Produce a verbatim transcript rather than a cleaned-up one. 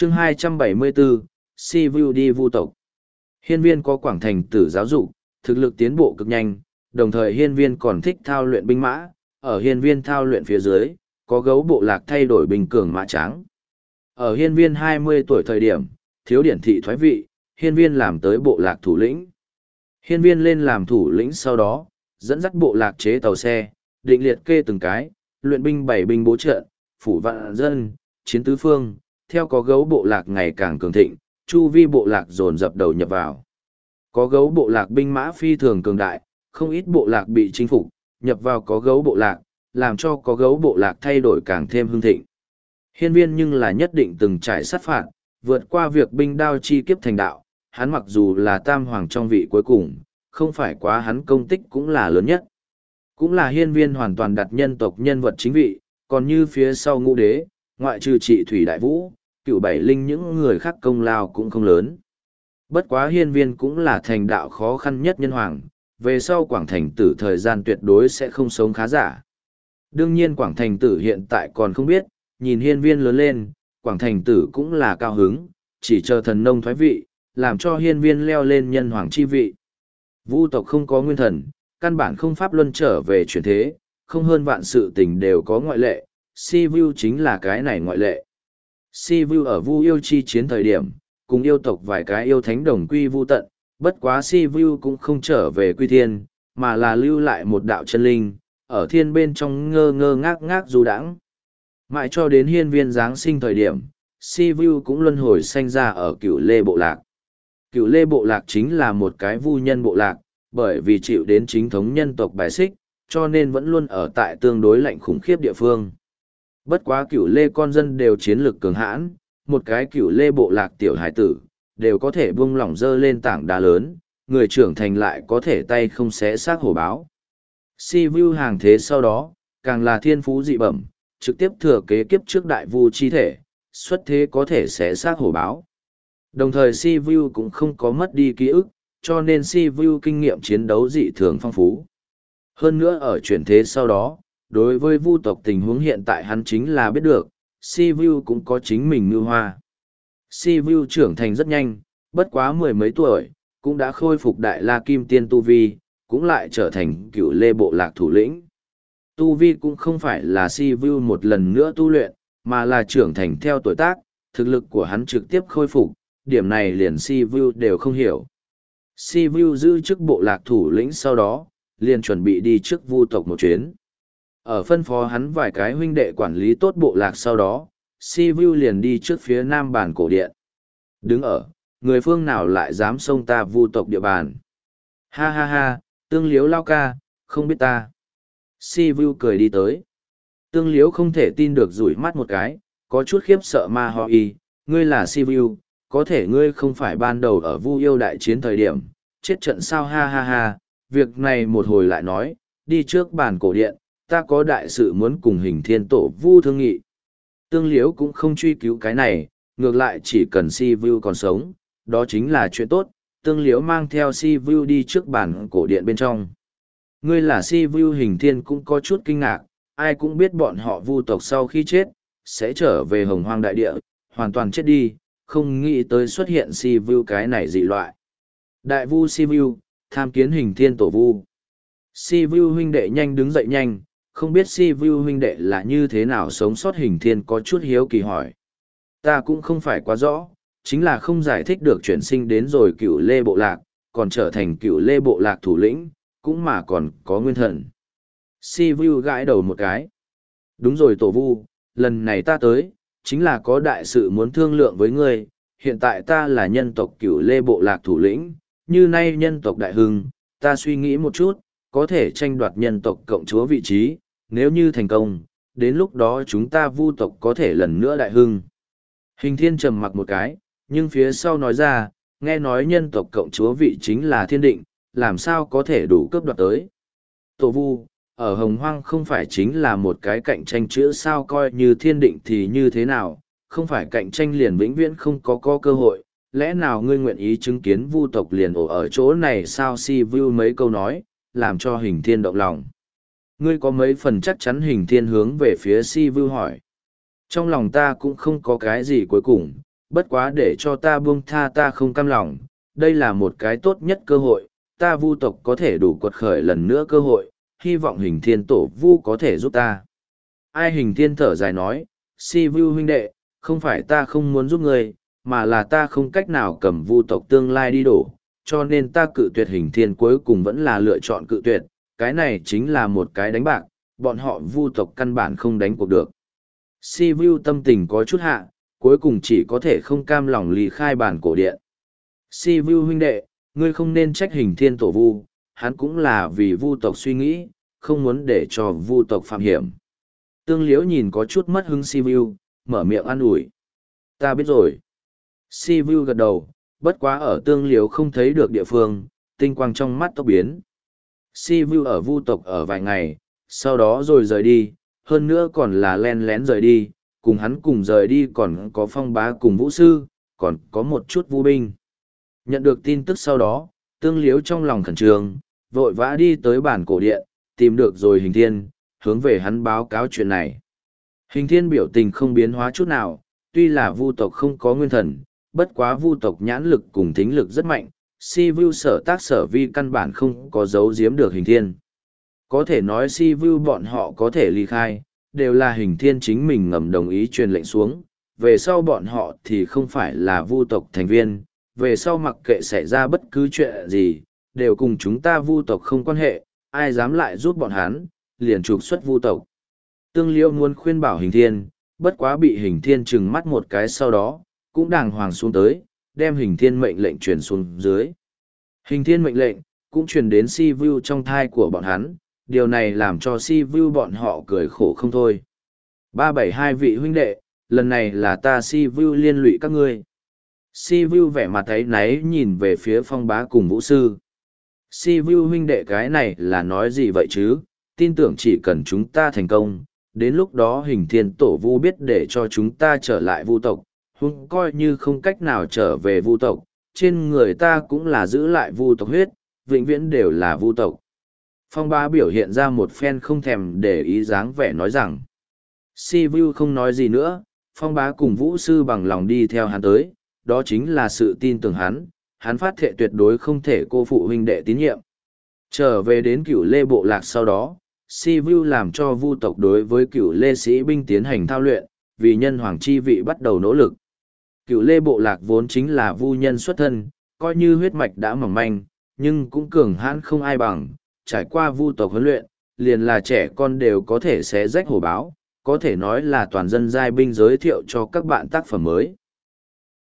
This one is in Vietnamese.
chương hai trăm bảy mươi bốn, Si Vu đi vu tộc. Hiên viên có Quảng Thành Tử giáo dục, thực lực tiến bộ cực nhanh, đồng thời hiên viên còn thích thao luyện binh mã, ở hiên viên thao luyện phía dưới, có gấu bộ lạc thay đổi bình cường mã trắng. Ở hiên viên hai mươi tuổi thời điểm, thiếu điển thị thoái vị, hiên viên làm tới bộ lạc thủ lĩnh. Hiên viên lên làm thủ lĩnh sau đó, dẫn dắt bộ lạc chế tàu xe, định liệt kê từng cái, luyện binh bảy binh bố trận, phủ vạn dân, chiến tứ phương, theo có gấu bộ lạc ngày càng cường thịnh, chu vi bộ lạc dồn dập đầu nhập vào. Có gấu bộ lạc binh mã phi thường cường đại, không ít bộ lạc bị chinh phục, nhập vào có gấu bộ lạc, làm cho có gấu bộ lạc thay đổi càng thêm hưng thịnh. Hiên viên nhưng là nhất định từng trải sát phạt, vượt qua việc binh đao chi kiếp thành đạo, hắn mặc dù là tam hoàng trong vị cuối cùng, không phải quá hắn công tích cũng là lớn nhất. Cũng là hiên viên hoàn toàn đặt nhân tộc nhân vật chính vị, còn như phía sau ngũ đế, ngoại trừ trị thủy đại vũ, cựu bảy linh những người khác công lao cũng không lớn. Bất quá hiên viên cũng là thành đạo khó khăn nhất nhân hoàng, về sau Quảng Thành Tử thời gian tuyệt đối sẽ không sống khá giả. Đương nhiên Quảng Thành Tử hiện tại còn không biết, nhìn hiên viên lớn lên, Quảng Thành Tử cũng là cao hứng, chỉ chờ thần nông thoái vị, làm cho hiên viên leo lên nhân hoàng chi vị. Vu tộc không có nguyên thần, căn bản không pháp luân trở về chuyển thế, không hơn vạn sự tình đều có ngoại lệ, Si Vu chính là cái này ngoại lệ. Si Vu ở Vu yêu chi chiến thời điểm, cùng yêu tộc vài cái yêu thánh đồng quy vu tận, bất quá Si Vu cũng không trở về quy thiên, mà là lưu lại một đạo chân linh, ở thiên bên trong ngơ ngơ ngác ngác du đãng. Mãi cho đến hiên viên Giáng sinh thời điểm, Si Vu cũng luân hồi sanh ra ở Cửu Lê bộ lạc. Cửu Lê bộ lạc chính là một cái vu nhân bộ lạc, bởi vì chịu đến chính thống nhân tộc bài xích, cho nên vẫn luôn ở tại tương đối lạnh khủng khiếp địa phương. Bất quá Cửu Lê con dân đều chiến lực cường hãn, một cái Cửu Lê bộ lạc tiểu hải tử, đều có thể buông lỏng dơ lên tảng đá lớn, người trưởng thành lại có thể tay không xé xác hổ báo. Si Vu hàng thế sau đó, càng là thiên phú dị bẩm, trực tiếp thừa kế kiếp trước đại vu chi thể, xuất thế có thể xé xác hổ báo. Đồng thời Si Vu cũng không có mất đi ký ức, cho nên Si Vu kinh nghiệm chiến đấu dị thường phong phú. Hơn nữa ở chuyển thế sau đó, đối với vu tộc tình huống hiện tại hắn chính là biết được, Si Vu cũng có chính mình mưu hoa. Si Vu trưởng thành rất nhanh, bất quá mười mấy tuổi, cũng đã khôi phục đại la kim tiên tu vi, cũng lại trở thành Cửu Lê bộ lạc thủ lĩnh. Tu vi cũng không phải là Si Vu một lần nữa tu luyện, mà là trưởng thành theo tuổi tác, thực lực của hắn trực tiếp khôi phục, điểm này liền Si Vu đều không hiểu. Si Vu giữ chức bộ lạc thủ lĩnh sau đó, liền chuẩn bị đi trước vu tộc một chuyến. Ở phân phó hắn vài cái huynh đệ quản lý tốt bộ lạc sau đó, Si Vu liền đi trước phía nam bản cổ điện. Đứng ở, người phương nào lại dám xông ta vu tộc địa bàn. Ha ha ha, tương liếu lao ca, không biết ta. Si Vu cười đi tới. Tương liếu không thể tin được rủi mắt một cái, có chút khiếp sợ ma ho y, ngươi là Si Vu, có thể ngươi không phải ban đầu ở vu yêu đại chiến thời điểm, chết trận sao ha ha ha, việc này một hồi lại nói, đi trước bàn cổ điện, ta có đại sự muốn cùng hình thiên tổ vu thương nghị. Tương liếu cũng không truy cứu cái này, ngược lại chỉ cần Si Vu còn sống, đó chính là chuyện tốt, tương liếu mang theo Si Vu đi trước bàn cổ điện bên trong. Ngươi là Si Vu hình thiên cũng có chút kinh ngạc, ai cũng biết bọn họ vu tộc sau khi chết, sẽ trở về hồng hoang đại địa, hoàn toàn chết đi, không nghĩ tới xuất hiện Si Vu cái này dị loại. Đại vu Si Vu, tham kiến hình thiên tổ vu. Si Vu huynh đệ nhanh đứng dậy nhanh, không biết Si Vu huynh đệ là như thế nào sống sót hình thiên có chút hiếu kỳ hỏi. Ta cũng không phải quá rõ, chính là không giải thích được chuyển sinh đến rồi Cửu Lê bộ lạc, còn trở thành Cửu Lê bộ lạc thủ lĩnh, cũng mà còn có nguyên thần. Si Vu gãi đầu một cái. Đúng rồi tổ vu, lần này ta tới, chính là có đại sự muốn thương lượng với ngươi, hiện tại ta là nhân tộc Cửu Lê bộ lạc thủ lĩnh, như nay nhân tộc đại hưng, ta suy nghĩ một chút, có thể tranh đoạt nhân tộc cộng chúa vị trí, nếu như thành công, đến lúc đó chúng ta vu tộc có thể lần nữa đại hưng. Hình thiên trầm mặc một cái, nhưng phía sau nói ra, nghe nói nhân tộc cộng chúa vị chính là thiên định, làm sao có thể đủ cướp đoạt tới. Tổ vu, ở hồng hoang không phải chính là một cái cạnh tranh chữ sao coi như thiên định thì như thế nào, không phải cạnh tranh liền vĩnh viễn không có có cơ hội, lẽ nào ngươi nguyện ý chứng kiến vu tộc liền ổ ở chỗ này sao Si Vu mấy câu nói, làm cho hình thiên động lòng. Ngươi có mấy phần chắc chắn hình thiên hướng về phía Si Vu hỏi. Trong lòng ta cũng không có cái gì cuối cùng, bất quá để cho ta buông tha ta không cam lòng, đây là một cái tốt nhất cơ hội, ta vu tộc có thể đủ quật khởi lần nữa cơ hội, hy vọng hình thiên tổ vu có thể giúp ta. Ai hình thiên thở dài nói, si vu huynh đệ, không phải ta không muốn giúp ngươi, mà là ta không cách nào cầm vu tộc tương lai đi đổ, cho nên ta cự tuyệt hình thiên cuối cùng vẫn là lựa chọn cự tuyệt, cái này chính là một cái đánh bạc, bọn họ vu tộc căn bản không đánh cuộc được. Si vu tâm tình có chút hạ, cuối cùng chỉ có thể không cam lòng ly khai bản cổ điện. Si vu huynh đệ, ngươi không nên trách hình thiên tổ vu, hắn cũng là vì vu tộc suy nghĩ, không muốn để cho vu tộc phạm hiểm. Tương Liễu nhìn có chút mất hứng Si vu, mở miệng an ủi. Ta biết rồi. Si vu gật đầu, bất quá ở Tương Liễu không thấy được địa phương, tinh quang trong mắt tốc biến. Si vu ở vu tộc ở vài ngày, sau đó rồi rời đi, hơn nữa còn là len lén rời đi, cùng hắn cùng rời đi còn có Phong Bá cùng Vũ Sư, còn có một chút vu binh. Nhận được tin tức sau đó, Tương Liễu trong lòng khẩn trương, vội vã đi tới bản cổ điện, tìm được rồi Hình Thiên, hướng về hắn báo cáo chuyện này. Hình Thiên biểu tình không biến hóa chút nào, tuy là vu tộc không có nguyên thần, bất quá vu tộc nhãn lực cùng thính lực rất mạnh, si vu sở tác sở vi căn bản không có giấu giếm được Hình Thiên. Có thể nói si vu bọn họ có thể ly khai, đều là Hình Thiên chính mình ngầm đồng ý truyền lệnh xuống, về sau bọn họ thì không phải là vu tộc thành viên, về sau mặc kệ xảy ra bất cứ chuyện gì, đều cùng chúng ta vu tộc không quan hệ, ai dám lại giúp bọn hắn, liền trục xuất vu tộc. Tương Liễu muốn khuyên bảo Hình Thiên, bất quá bị Hình Thiên trừng mắt một cái sau đó, cũng đàng hoàng xuống tới, đem Hình Thiên mệnh lệnh truyền xuống dưới. Hình Thiên mệnh lệnh, cũng truyền đến si vu trong thai của bọn hắn, điều này làm cho si vu bọn họ cười khổ không thôi. Ba bảy hai vị huynh đệ, lần này là ta si vu liên lụy các ngươi. Si vu vẻ mặt ấy náy nhìn về phía Phong Bá cùng Vũ Sư. Si vu huynh đệ cái này là nói gì vậy chứ, tin tưởng chỉ cần chúng ta thành công, đến lúc đó Hình Thiên tổ vu biết để cho chúng ta trở lại vu tộc, huống coi như không cách nào trở về vu tộc, trên người ta cũng là giữ lại vu tộc huyết, vĩnh viễn đều là vu tộc. Phong Bá biểu hiện ra một phen không thèm để ý dáng vẻ nói rằng. Si vu không nói gì nữa, Phong Bá cùng Vũ Sư bằng lòng đi theo hắn tới, đó chính là sự tin tưởng hắn, hắn phát thệ tuyệt đối không thể cô phụ huynh đệ tín nhiệm. Trở về đến Cửu Lê bộ lạc sau đó, Si vu làm cho vu tộc đối với Cửu Lê sĩ binh tiến hành thao luyện, vì nhân hoàng chi vị bắt đầu nỗ lực. Cửu Lê bộ lạc vốn chính là vu nhân xuất thân, coi như huyết mạch đã mỏng manh, nhưng cũng cường hãn không ai bằng, trải qua vu tộc huấn luyện, liền là trẻ con đều có thể xé rách hổ báo, có thể nói là toàn dân giai binh giới thiệu cho các bạn tác phẩm mới.